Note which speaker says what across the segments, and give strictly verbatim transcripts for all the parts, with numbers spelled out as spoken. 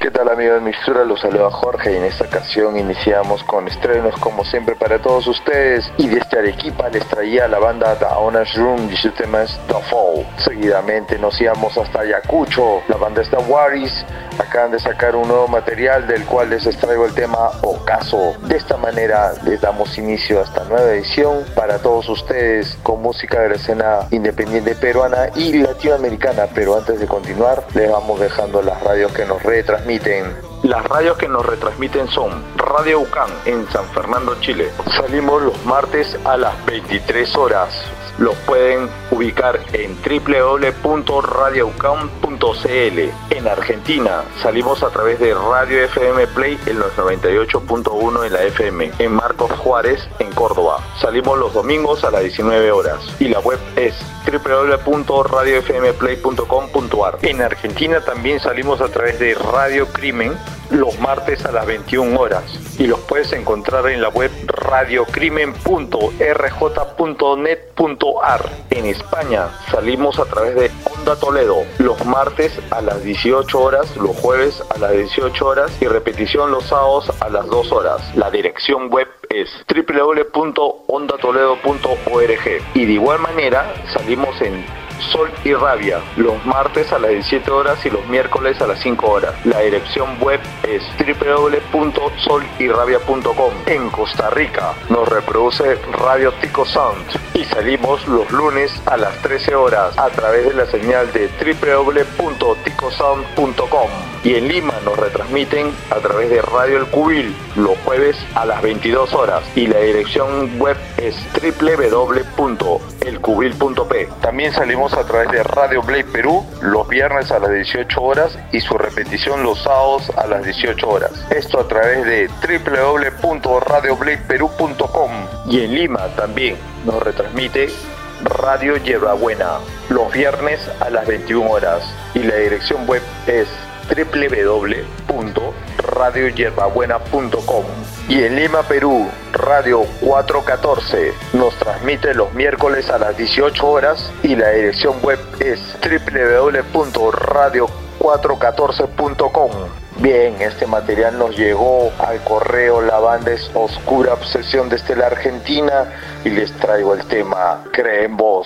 Speaker 1: ¿Qué tal, amigos de Mixtura? Los saluda Jorge y en esta ocasión iniciamos con estrenos como siempre para todos ustedes, y desde Arequipa les traía la banda The Owner's Room y su tema es The Fall. Seguidamente nos íbamos hasta Ayacucho, la banda es The Waris, acaban de sacar un nuevo material del cual les extraigo el tema Ocaso. De esta manera les damos inicio a esta nueva edición para todos ustedes con música de la escena independiente peruana y latinoamericana, pero antes de continuar les vamos dejando las radios que nos retransmiten. Las radios que nos retransmiten son Radio UCAN en San Fernando, Chile. Salimos los martes a las veintitrés horas. Los pueden ubicar en doble u doble u doble u punto radio u c a m punto c l. En Argentina salimos a través de Radio F M Play en los noventa y ocho punto uno en la F M. En Marcos Juárez, en Córdoba. Salimos los domingos a las diecinueve horas. Y la web es doble u doble u doble u punto radio f m play punto com punto a r. En Argentina también salimos a través de Radio Crimen los martes a las veintiuna horas. Y los puedes encontrar en la web radiocrimen punto r j punto net punto a r. En España salimos a través de Onda Toledo los martes a las dieciocho horas, los jueves a las dieciocho horas y repetición los sábados a las dos horas. La dirección web es doble u doble u doble u punto onda toledo punto org. Y de igual manera salimos en Sol y Rabia los martes a las diecisiete horas y los miércoles a las cinco horas. La dirección web es doble u doble u doble u punto sol y rabia punto com. En Costa Rica nos reproduce Radio Tico Sound y salimos los lunes a las trece horas a través de la señal de doble u doble u doble u punto tico sound punto com. Y en Lima nos retransmiten a través de Radio El Cubil los jueves a las veintidós horas y la dirección web es doble u doble u doble u punto el cubil punto p. También salimos a través de Radio Blade Perú los viernes a las dieciocho horas y su repetición los sábados a las dieciocho horas. Esto a través de doble u doble u doble u punto radio blade peru punto com. Y en Lima también nos retransmite Radio Hierbabuena los viernes a las veintiuna horas y la dirección web es doble u doble u doble u punto radio hierbabuena punto com. Y en Lima, Perú, Radio cuatrocientos catorce nos transmite los miércoles a las dieciocho horas y la dirección web es doble u doble u doble u punto radio cuatrocientos catorce punto com. Bien, este material nos llegó al correo, la banda es Oscura Obsesión desde la Argentina y les traigo el tema Cree en Vos.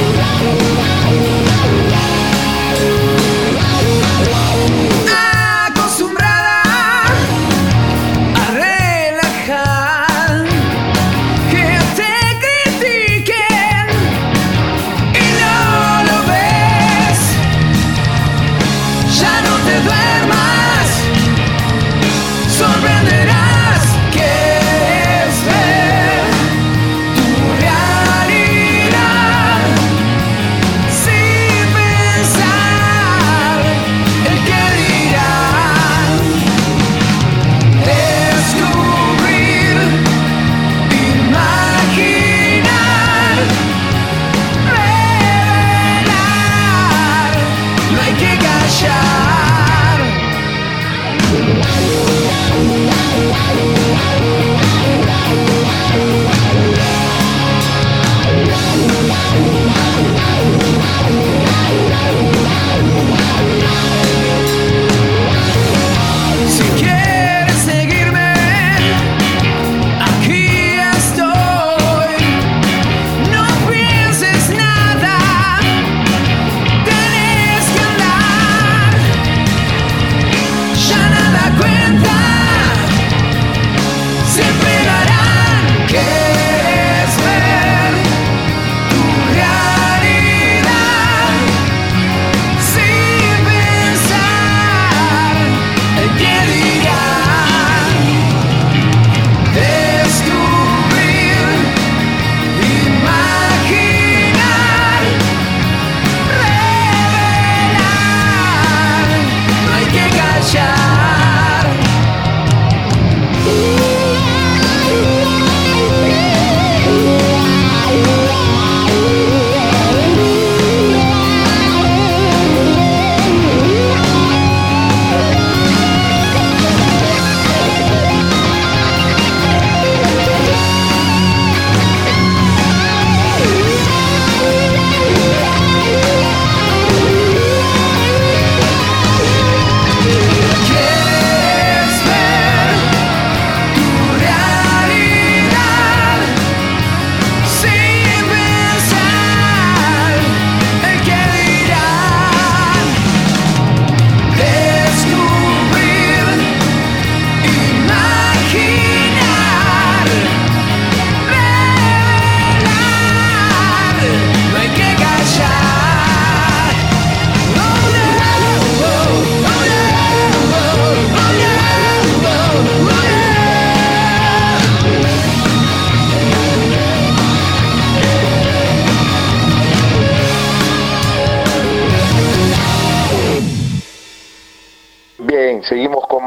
Speaker 2: I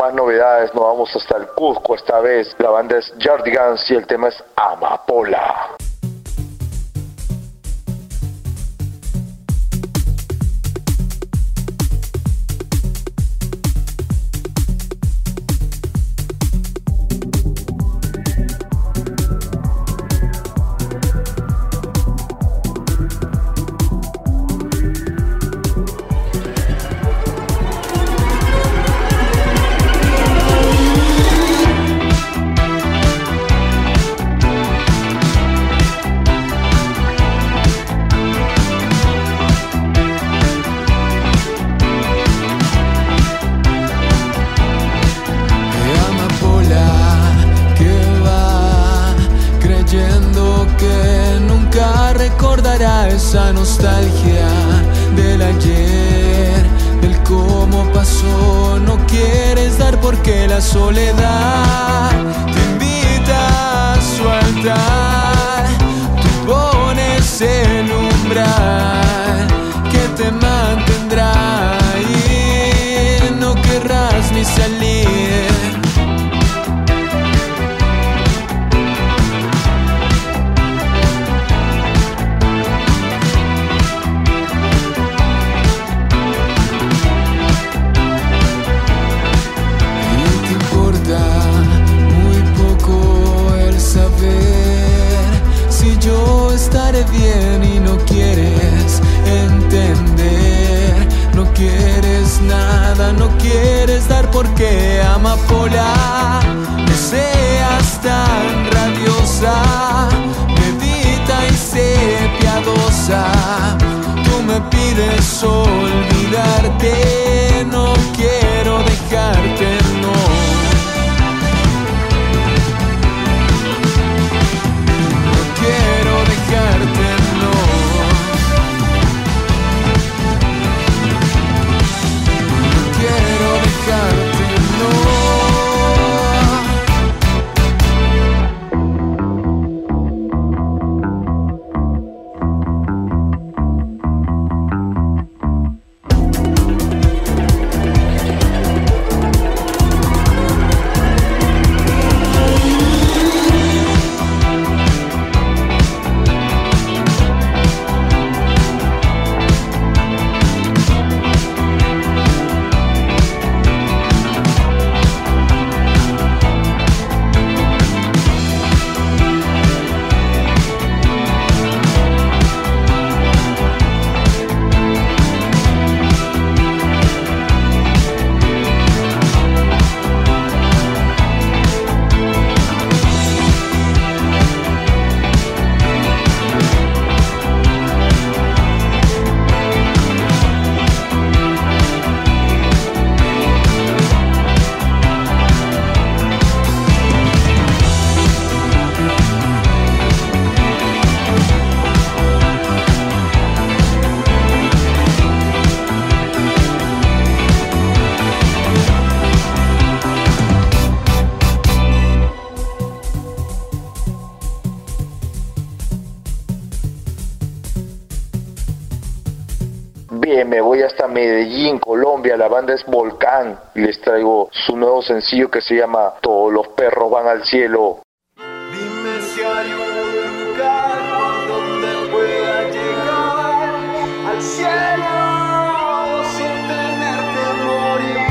Speaker 1: más novedades, nos vamos hasta el Cusco esta vez. La banda es Yardigans y el tema es Amapola.
Speaker 2: Esa nostalgia del ayer, del cómo pasó. No quieres dar porque la soledad te invita a su altar. Tú pones el umbral que te mantendrá ahí. No querrás ni salir. Estaré bien y no quieres entender, no quieres nada, no quieres dar porque amapola, no seas tan rabiosa, medita y sé piadosa. Tú me pides olvidarte, no quiero dejarte, no.
Speaker 1: Bien, me voy hasta Medellín, Colombia. La banda es Volcán y les traigo su nuevo sencillo que se llama Todos los perros van al cielo.
Speaker 3: Dime si hay un lugar por donde pueda llegar al cielo sin tener que morir.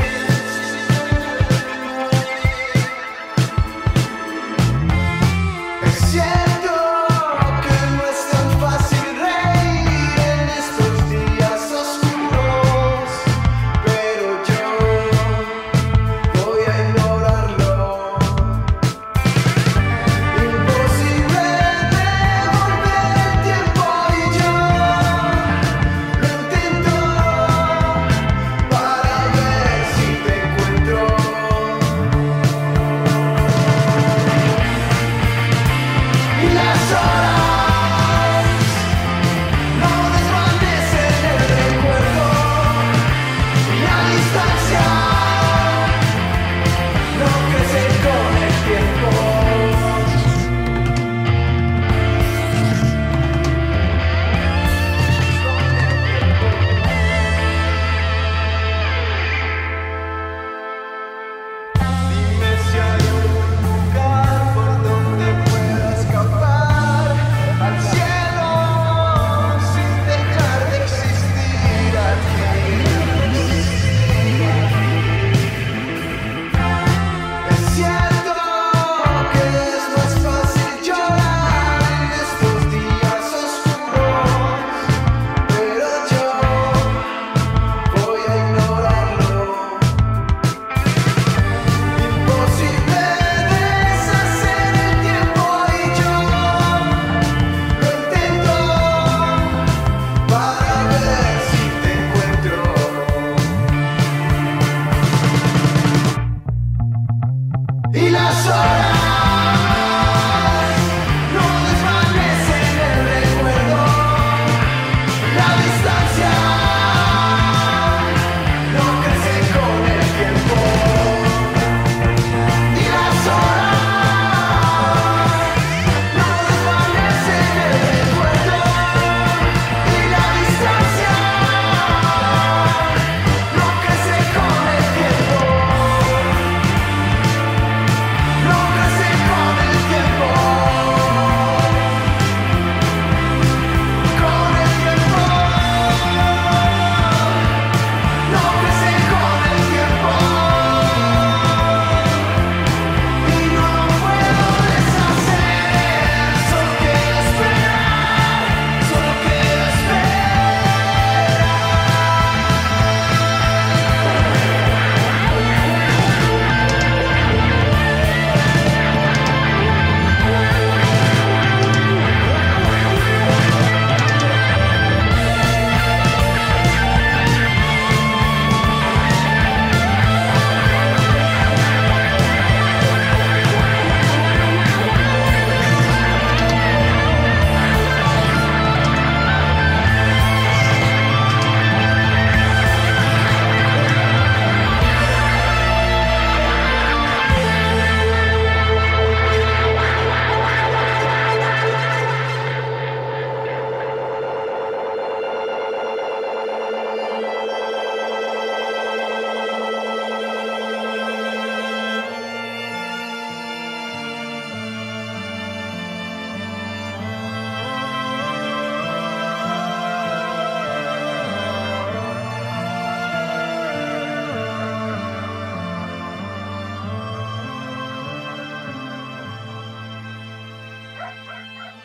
Speaker 3: Es cierto que no es tan fácil reír en estos días oscuros, pero yo voy a ignorarlo. Imposible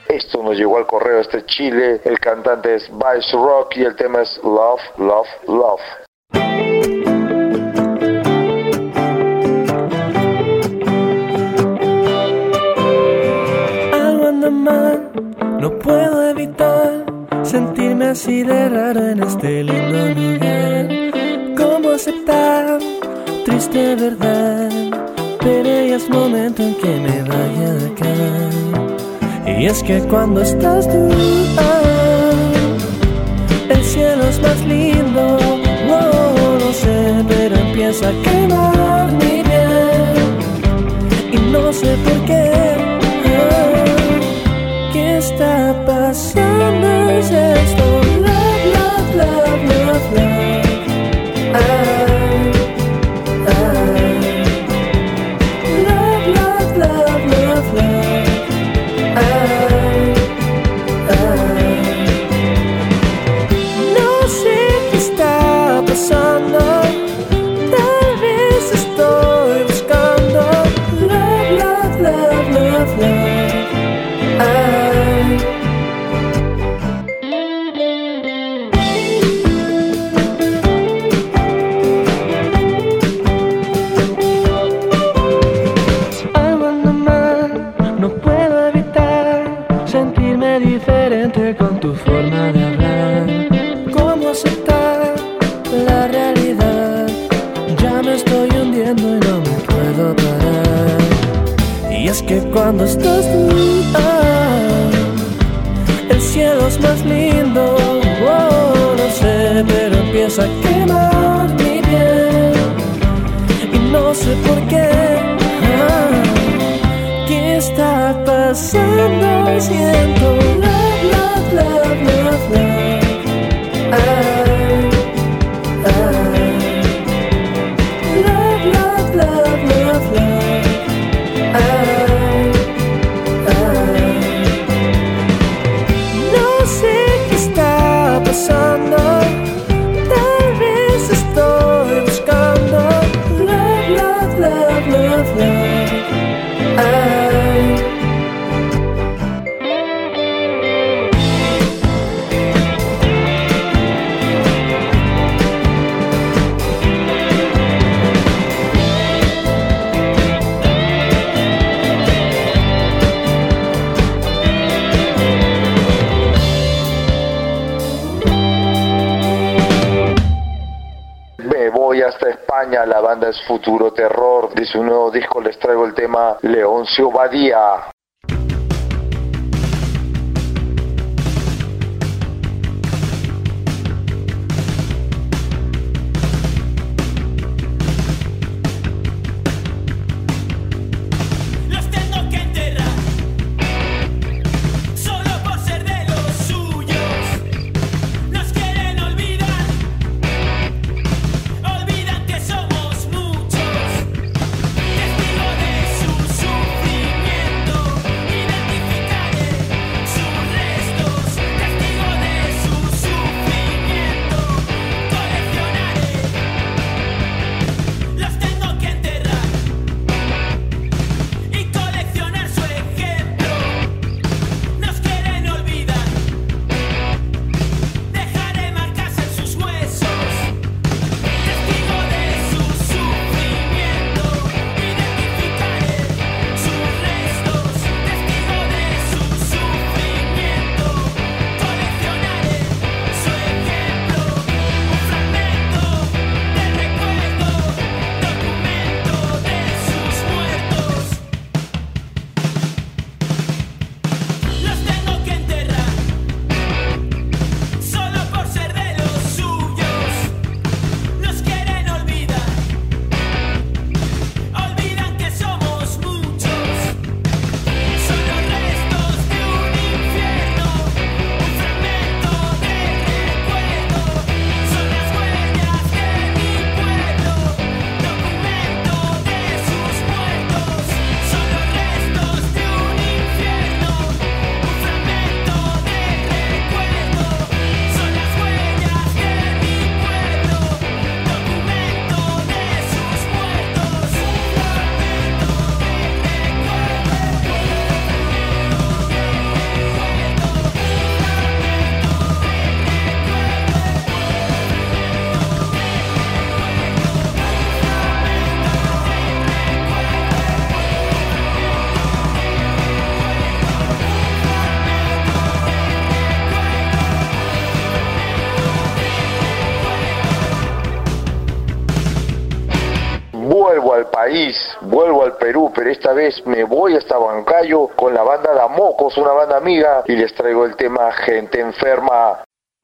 Speaker 1: Esto nos llegó al correo desde Chile. El cantante es Vice Rock y el tema es Love, Love, Love.
Speaker 2: Algo anda mal, no puedo evitar sentirme así de raro en este lindo lugar. ¿Cómo aceptar? Triste verdad, pero ya es momento en que me vaya de acá. Y es que cuando estás tú, ah, el cielo es más lindo. No lo sé, pero empieza a quemar mi piel y no sé por qué. Ah, ¿qué está pasando? Es esto, love, love, love, love, love. Ah, con tu forma de hablar. ¿Cómo aceptar la realidad? Ya me estoy hundiendo y no me puedo parar. Y es que cuando estás tú, ah, el cielo es más lindo. Oh, no sé, pero empieza a quemar mi piel y no sé por qué. Ah, ¿qué está pasando? Siento love, love, love, love, love. Ah, ah. Love, love, love, love, love. Ah, ah. No sé qué está pasando. Tal vez estoy buscando love, love, love, love, love. Ah.
Speaker 1: Hasta España, la banda es Futuro Terror. De su nuevo disco les traigo el tema Leoncio Badía.
Speaker 4: Testigos de su sufrimiento.
Speaker 1: vuelvo al país, vuelvo al Perú, pero esta vez me voy hasta Huancayo con la banda Damocos, una banda amiga, y les traigo el tema Gente Enferma.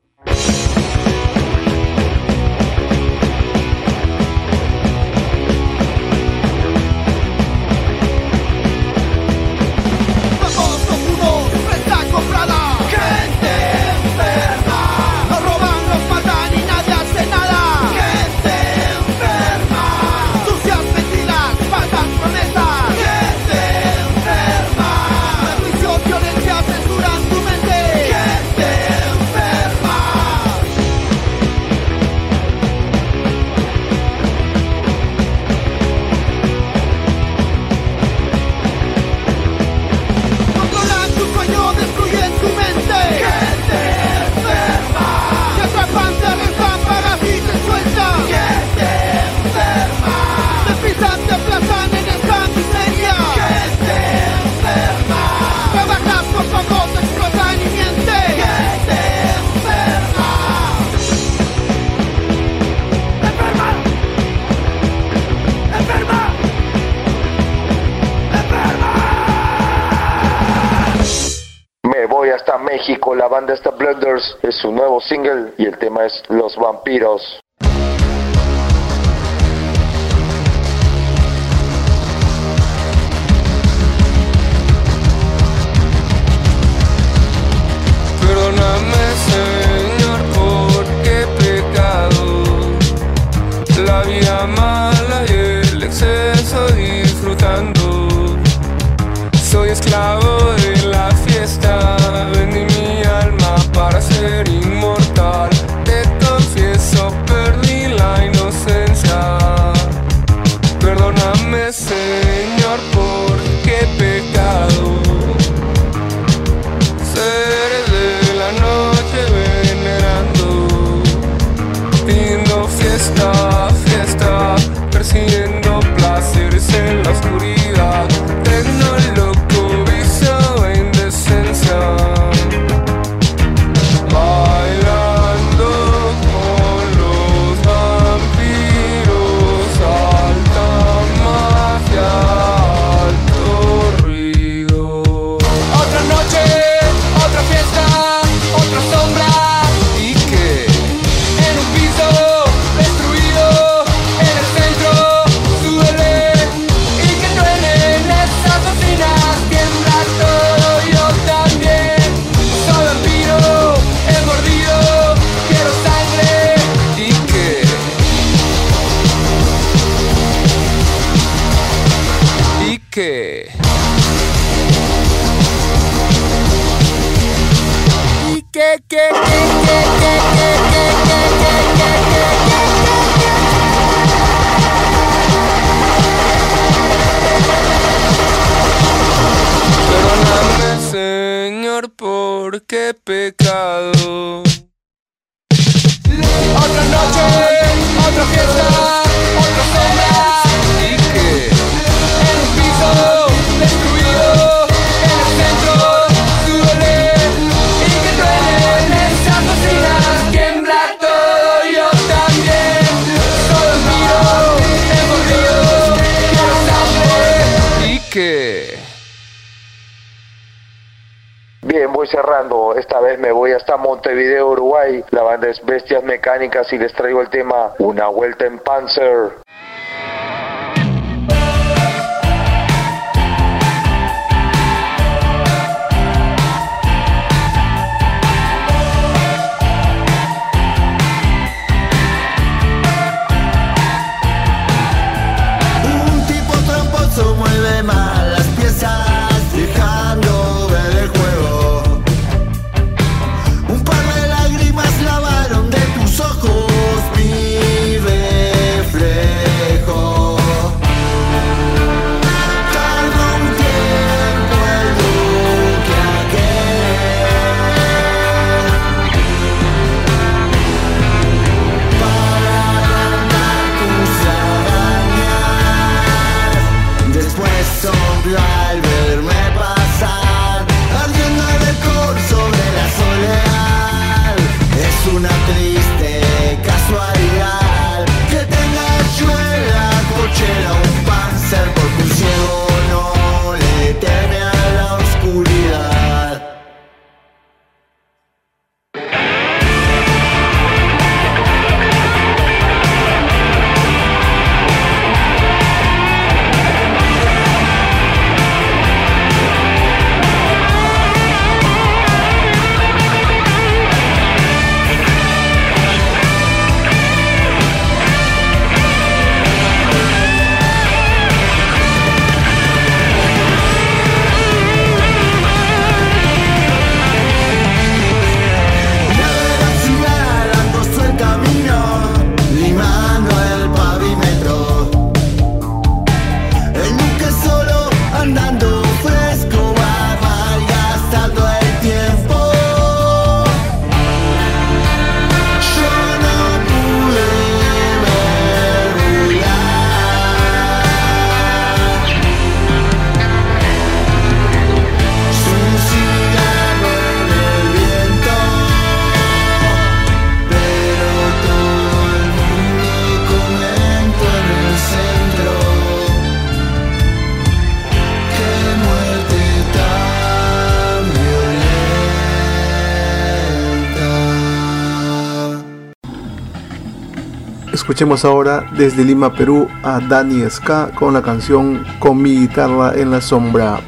Speaker 1: Hasta México, la banda está Blunders, es su nuevo single y el tema es Los Vampiros.
Speaker 4: Perdóname, Señor, porque he pecado, la vida mala y el exceso disfrutando. Soy esclavo de la fiesta, vendí mi alma para ser inmortal. Te confieso, perdí la inocencia. Perdóname, Señor, porque he pecado. Seres de la noche venerando, pidiendo fiesta, fiesta, persiguiendo placeres en la oscuridad. Tecnológico que y que que que que que Perdóname, Señor, porque he pecado. Otra noche, otra fiesta, otra sombra, y que en un piso destruido, en el centro duele, y que duelen esas cocinas, tiembla todo, yo también. Solo miro, he mordido, quiero sangre, y que
Speaker 1: Bien, voy cerrando. Esta vez me voy hasta Montevideo, Uruguay. La banda es Bestias Mecánicas y les traigo el tema Una Vuelta en Panzer.
Speaker 3: Un tipo tramposo mueve mal las piezas, dejando ver el juego. Un par de lágrimas lavaron de tus ojos mi reflejo.
Speaker 5: Escuchemos ahora desde Lima, Perú, a Dani Ska con la canción Con mi guitarra en la sombra.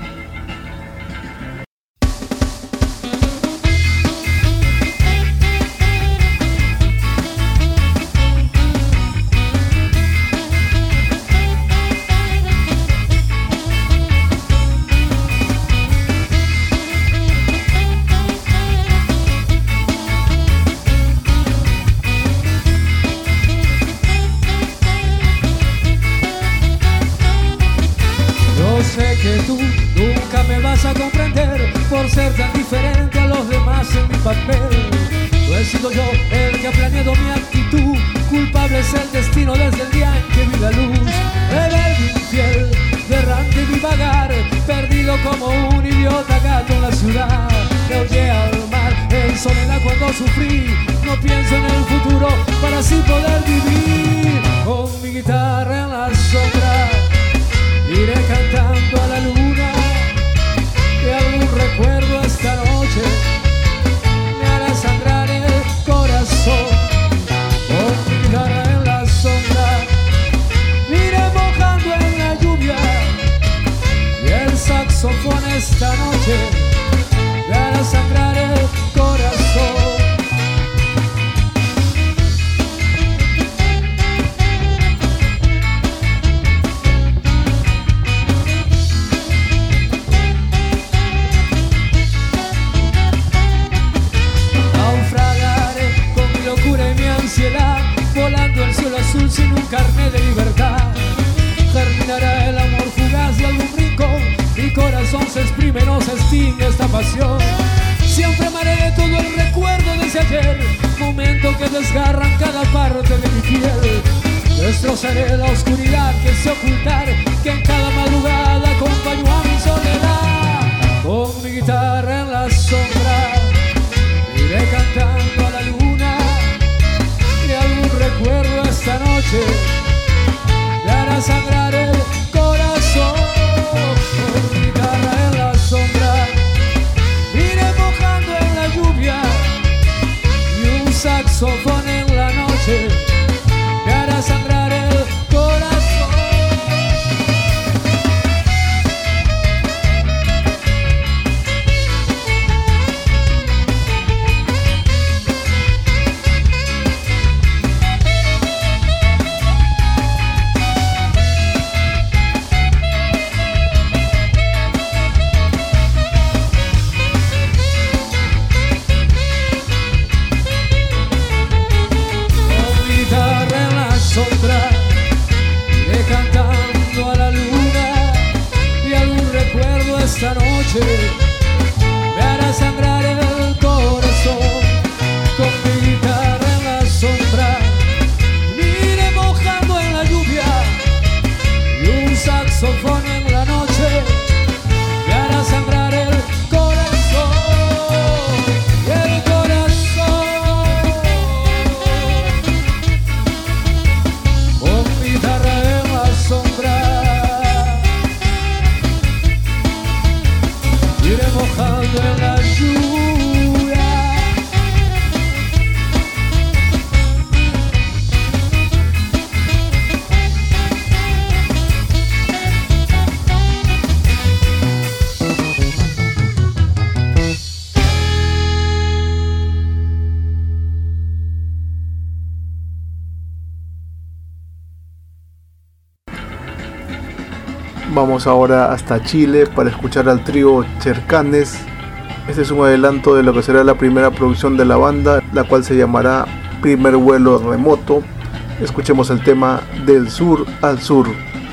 Speaker 5: Vamos ahora hasta Chile para escuchar al trío Chercanes. Este es un adelanto de lo que será la primera producción de la banda, la cual se llamará Primer Vuelo Remoto. Escuchemos el tema Del Sur al Sur.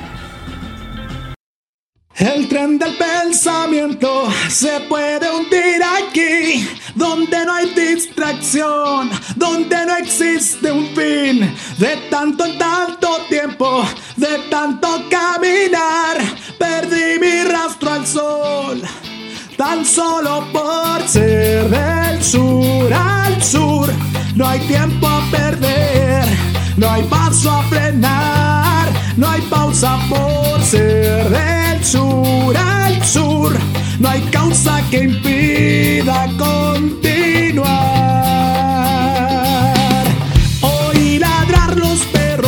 Speaker 6: El tren del pensamiento se puede hundir aquí, donde no hay distracción, donde no existe un fin. De tanto en tanto tiempo, de tanto caminar, perdí mi rastro al sol, tan solo por ser del sur al sur. No hay tiempo a perder, no hay paso a frenar, no hay pausa por ser del sur al sur. No hay causa que impida continuar. Oí ladrar los perros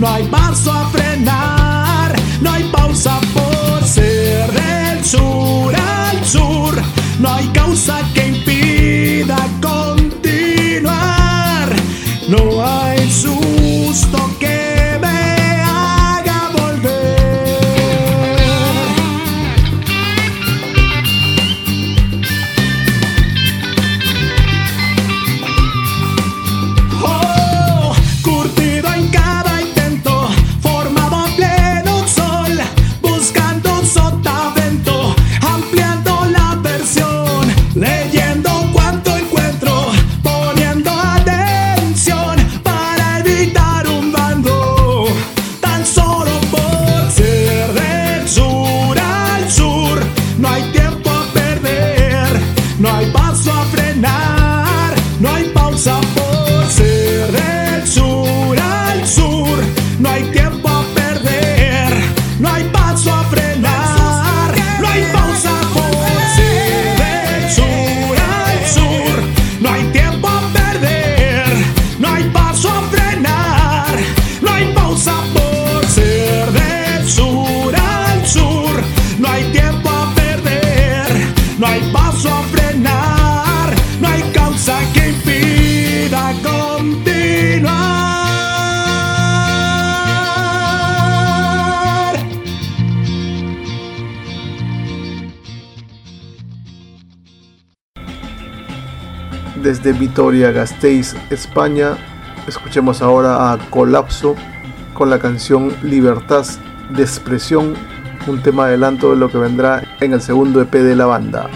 Speaker 6: no hay paso a frenar, no hay pausa por ser del sur al sur, no hay causa que impida continuar, no hay susto que me haga volver. Oh, curtido en cada intento, formado a pleno sol, buscando un sotavento, ampliando la versión, leyendo cuanto encuentro, poniendo atención para evitar un bando, tan solo por ser del sur al sur, no hay tiempo a perder, no hay paso a frenar, no hay pausa por ser del sur al sur, no hay tiempo a perder, no hay paso a frenar, no hay pausa por ser del sur al sur, no hay tiempo a perder, no hay paso a frenar, no hay pausa por ser del sur al sur, no hay tiempo a perder, no hay paso a frenar, no hay causa que impida continuar.
Speaker 5: Desde Vitoria-Gasteiz, España, escuchemos ahora a Colapso con la canción Libertad de Expresión, un tema adelanto de lo que vendrá en el segundo E P de la banda.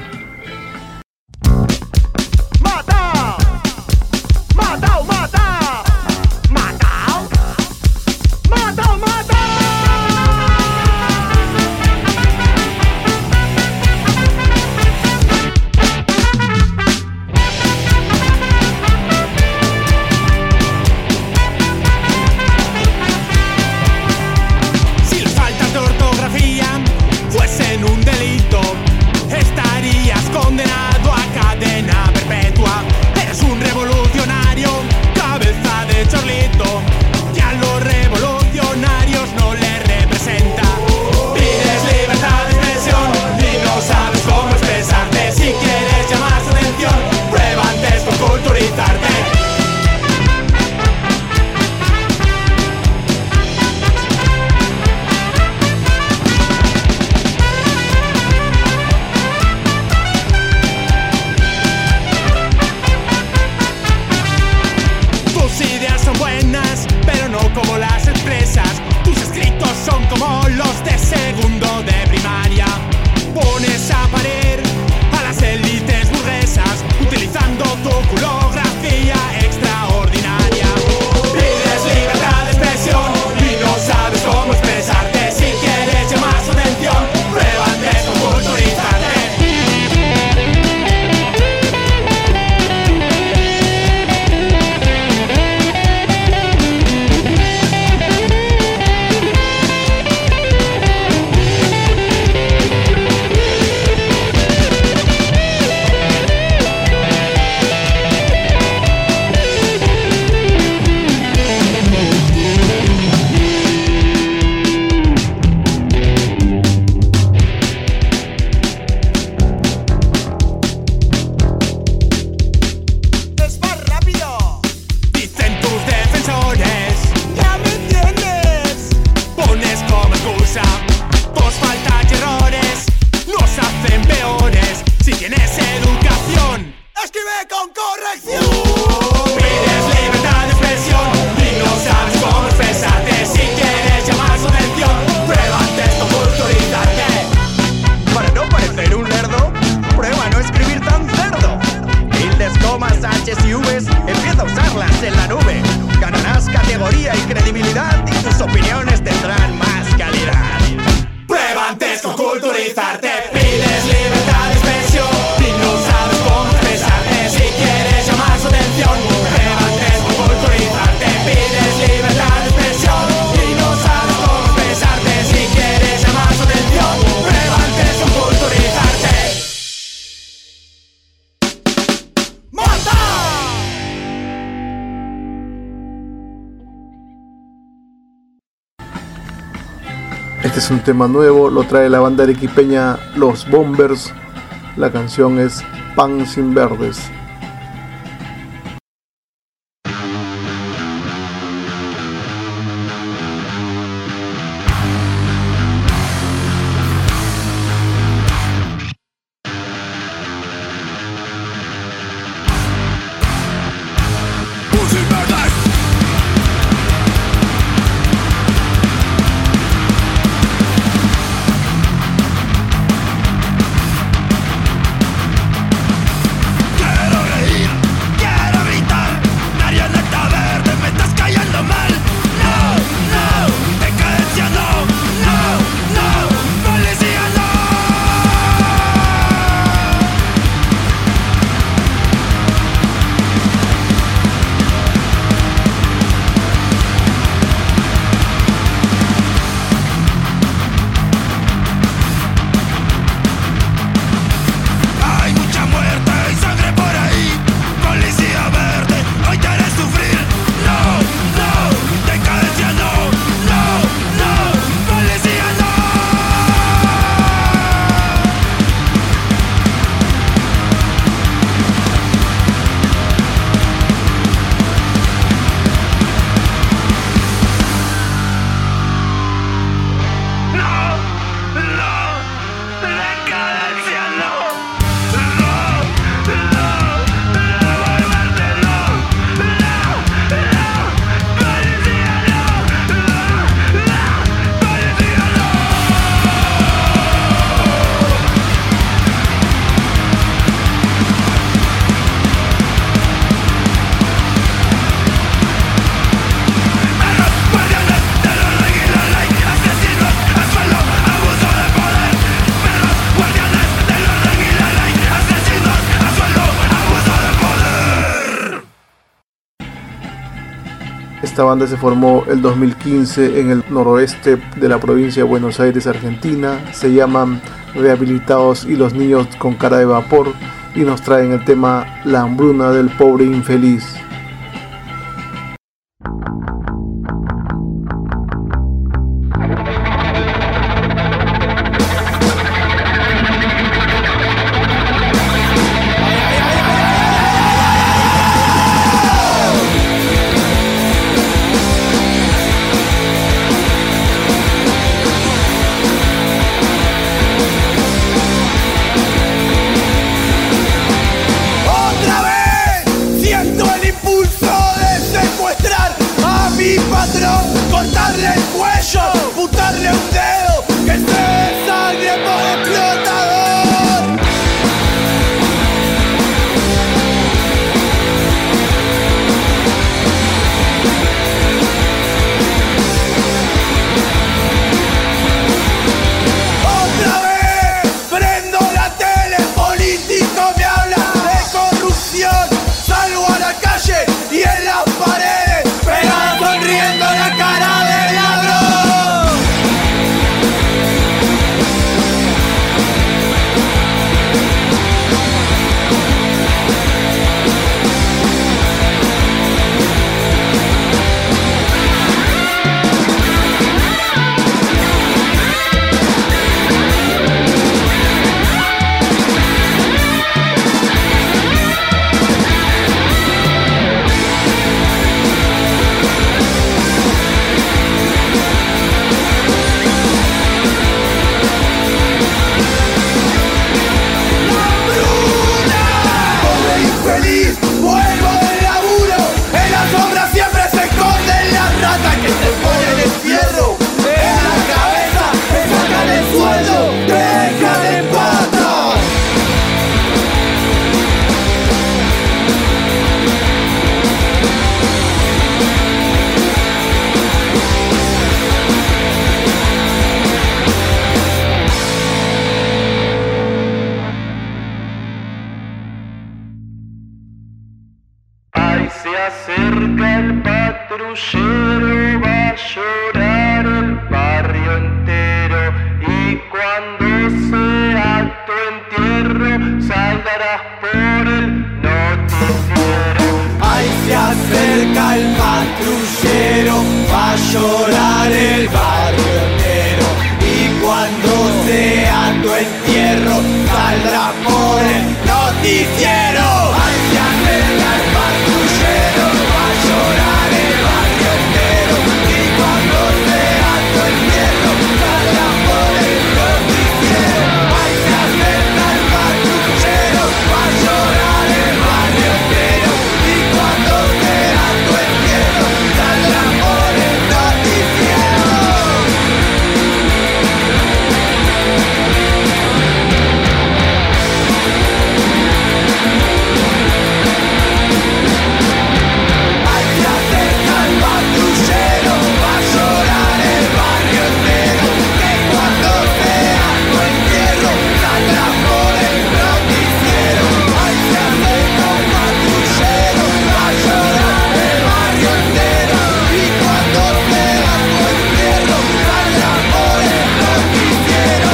Speaker 7: Matao, matao, matao, matao, matao, matao. Si las faltas de ortografía fuesen un delito, estarías condenado a cadena perpetua. Eres un revolucionario, cabeza de chorlito, y a los revolucionarios no les representa. Pides libertad de expresión y no sabes cómo expresarte. Si quieres llamar su atención, prueba antes con culturizarte. Tus ideas son buenas, pero no como las expresas. Tus escritos son como los de segundo de primaria. Pones a parir a las élites burguesas utilizando tu culografía extraordinaria. Pides libertad de expresión y no sabes cómo expresarte. Si quieres llamar su atención, prueba antes con culturizarte. Es más rápido, dicen tus defensores. Ya me entiendes. Pones como excusa tus faltas y errores, nos hacen peores. Si tienes educación, escribe con corrección. Pides libertad de expresión y no sabes cómo expresarte. Si quieres llamar su atención, prueba antes con culturizarte. Para no parecer un lerdo, prueba a no escribir tan cerdo. Tildes, comas, H's y V's, empieza a usarlas en la nube. Ganarás categoría y credibilidad y tus opiniones tendrán más calidad. Prueba antes con culturizarte. Pides libertad de expresión y no sabes cómo expresarte. Si quieres llamar su atención, prueba antes con culturizarte. Pides libertad de expresión y no sabes cómo expresarte. Si quieres llamar su atención, prueba antes con culturizarte. ¡Mata!
Speaker 5: Este es un tema nuevo, lo trae la banda arequipeña Los Bombers. La canción es Pan sin Verdes. Esta banda se formó el dos mil quince en el noroeste de la provincia de Buenos Aires, Argentina. Se llaman Rehabilitados y los Niños con Cara de Vapor y nos traen el tema La Hambruna del Pobre Infeliz.
Speaker 3: Llorar el barrio entero
Speaker 7: noticiero. Hay que hacerla el patrullero, va a llorar el barrio entero. Y cuando sea tu entierro, salga por el noticiero. Hay que hacerla el patrullero, va a llorar el barrio entero. Y cuando sea tu entierro, salga por el noticiero. Hay que hacerla el patrullero, va a llorar el barrio entero. Que cuando sea tu entierro, salga por el noticiero. Hay que hacerla el patrullero, va a llorar el barrio entero. Y cuando sea tu entierro, salga por el noticiero.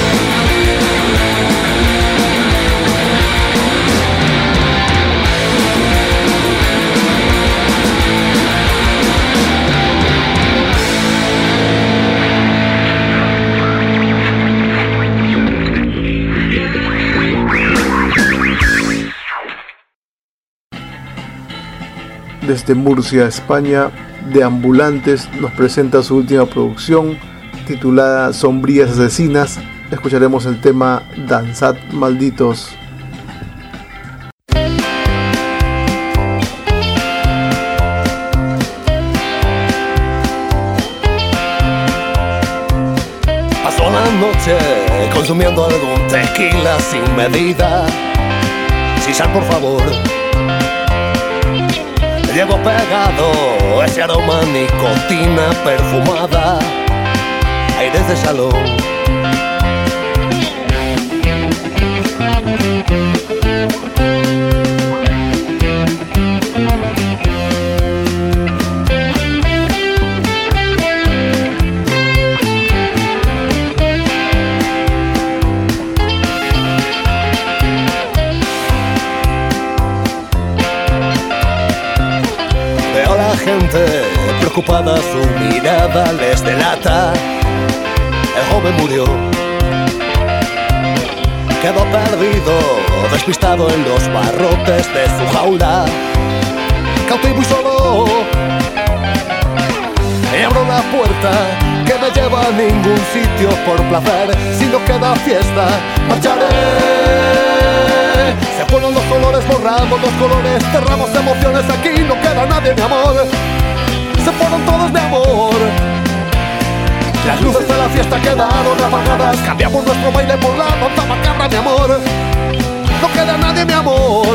Speaker 5: Desde Murcia, España, De Ambulantes nos presenta su última producción titulada Sombrías Asesinas. Escucharemos el tema Danzad Malditos.
Speaker 8: Pasó la noche consumiendo algún tequila sin medida. Sisal, por favor. Llevo pegado ese aroma nicotina perfumada, aires de salón. Gente preocupada, su mirada les delata. El joven murió, quedó perdido, despistado en los barrotes de su jaula, cautivo y solo. Y abro la puerta que me lleva a ningún sitio por placer. Si no queda fiesta, marcharé. Se fueron los colores, borramos los colores, cerramos emociones, aquí no queda nadie, mi amor. Se fueron todos, mi amor. Las luces de la fiesta quedaron apagadas, cambiamos nuestro baile por la danza macabra, mi amor. No queda nadie, mi amor.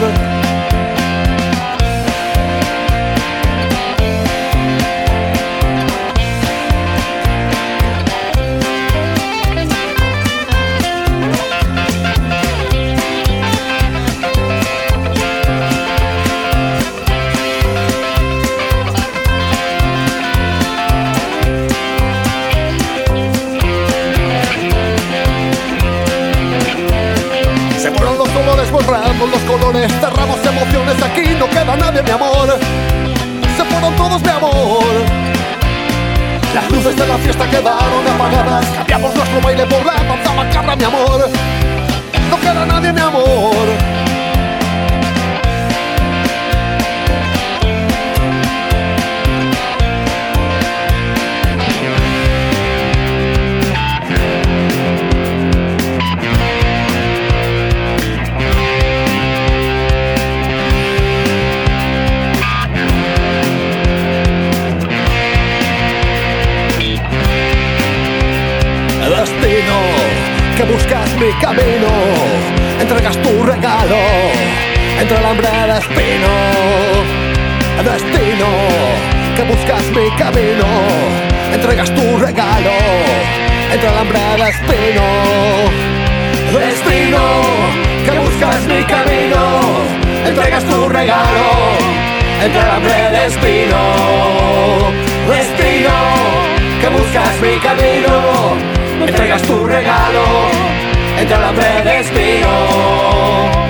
Speaker 8: Borramos los colores, cerramos emociones, aquí no queda nadie, mi amor. Se fueron todos, mi amor. Las luces de la fiesta quedaron apagadas, cambiamos nuestro baile por la danza macabra, mi amor. No queda nadie, mi amor. Destino, que buscas mi camino, entregas tu regalo entre el hambre de espino. Destino, que buscas mi camino, entregas tu regalo entre el hambre de espino. Destino, que buscas mi camino, entregas tu regalo entre el hambre de espino. Destino, que buscas mi camino, entregas tu regalo entre el hambre de espino.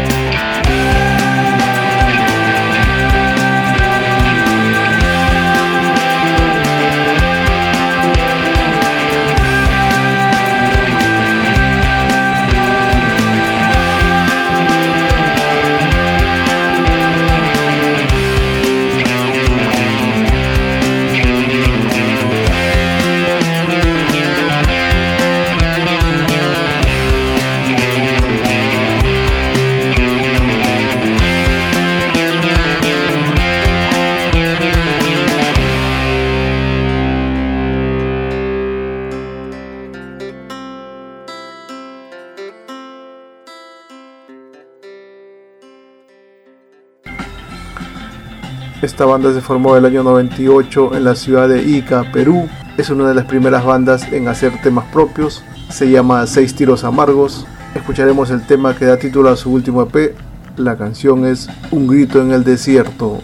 Speaker 5: Esta banda se formó en el año noventa y ocho en la ciudad de Ica, Perú. Es una de las primeras bandas en hacer temas propios. Se llama Seis Tiros Amargos. Escucharemos el tema que da título a su último E P. La canción es Un Grito en el Desierto.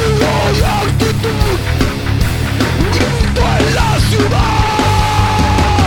Speaker 3: Grito en la ciudad.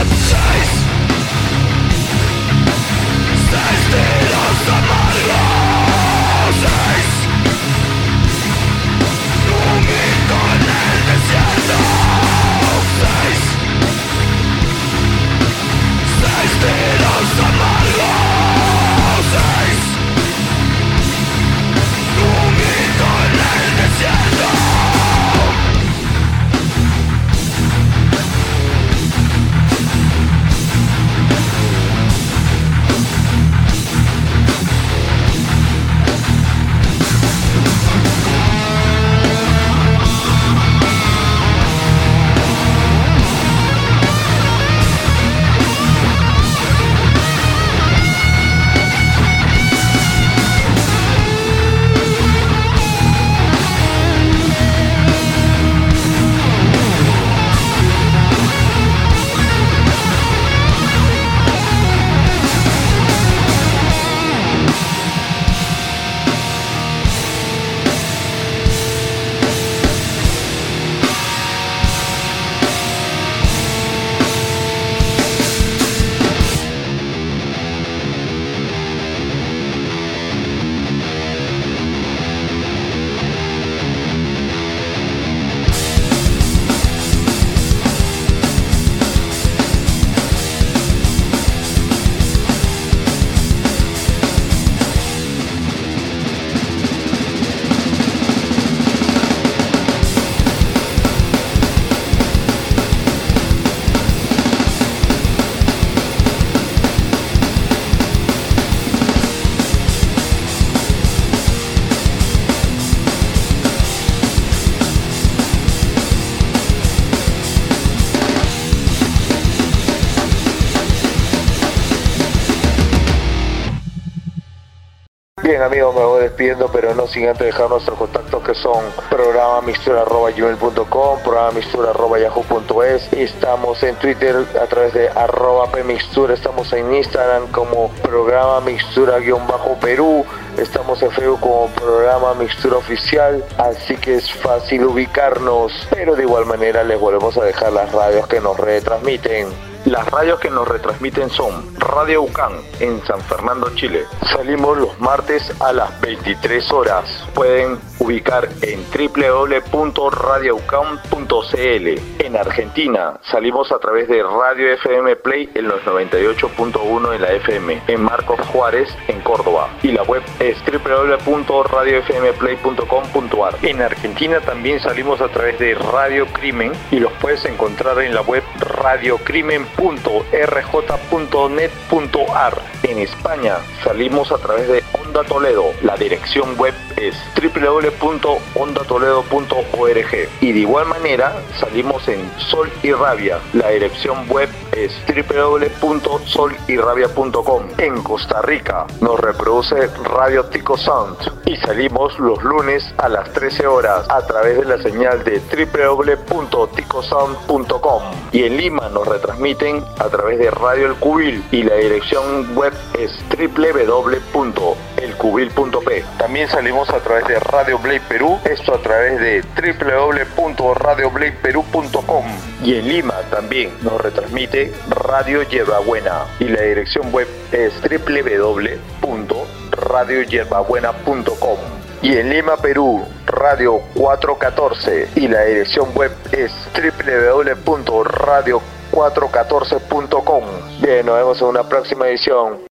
Speaker 1: Bien amigos, me voy despidiendo, pero no sin antes dejar nuestros contactos que son programa mixtura arroba gmail punto com, programa mixtura arroba yahoo punto es. Estamos en Twitter a través de arroba pmixtura, estamos en Instagram como programa mixtura guión bajo Perú, estamos en Facebook como programa mixtura oficial, así que es fácil ubicarnos, pero de igual manera les volvemos a dejar las radios que nos retransmiten. Las radios que nos retransmiten son Radio UCAN en San Fernando, Chile. Salimos los martes a las veintitrés horas. Pueden ubicar en doble u doble u doble u punto radio u c a n punto c l. En Argentina salimos a través de Radio F M Play en los noventa y ocho punto uno en la F M, en Marcos Juárez, en Córdoba. Y la web es doble u doble u doble u punto radio f m play punto com punto a r. En Argentina también salimos a través de Radio Crimen y los puedes encontrar en la web radio crimen punto r j punto net punto a r. En España salimos a través de Onda Toledo. La dirección web es doble u doble u doble u punto onda toledo punto org. Y de igual manera salimos en Sol y Rabia. La dirección web es doble u doble u doble u punto sol y rabia punto com. En Costa Rica nos reproduce Radio Tico Sound y salimos los lunes a las trece horas a través de la señal de doble u doble u doble u punto tico sound punto com. Y en Lima nos retransmiten a través de Radio El Cubil y la dirección web es doble u doble u doble u punto el cubil punto p. También salimos a través de Radio Blade Perú, esto a través de doble u doble u doble u punto radio blade perú punto com. Y en Lima también nos retransmite Radio Yerbabuena y la dirección web es doble u doble u doble u punto radio yerbabuena punto com. Y en Lima, Perú, Radio cuatrocientos catorce y la dirección web es doble u doble u doble u punto radio cuatrocientos catorce punto com. Bien, nos vemos en una próxima edición.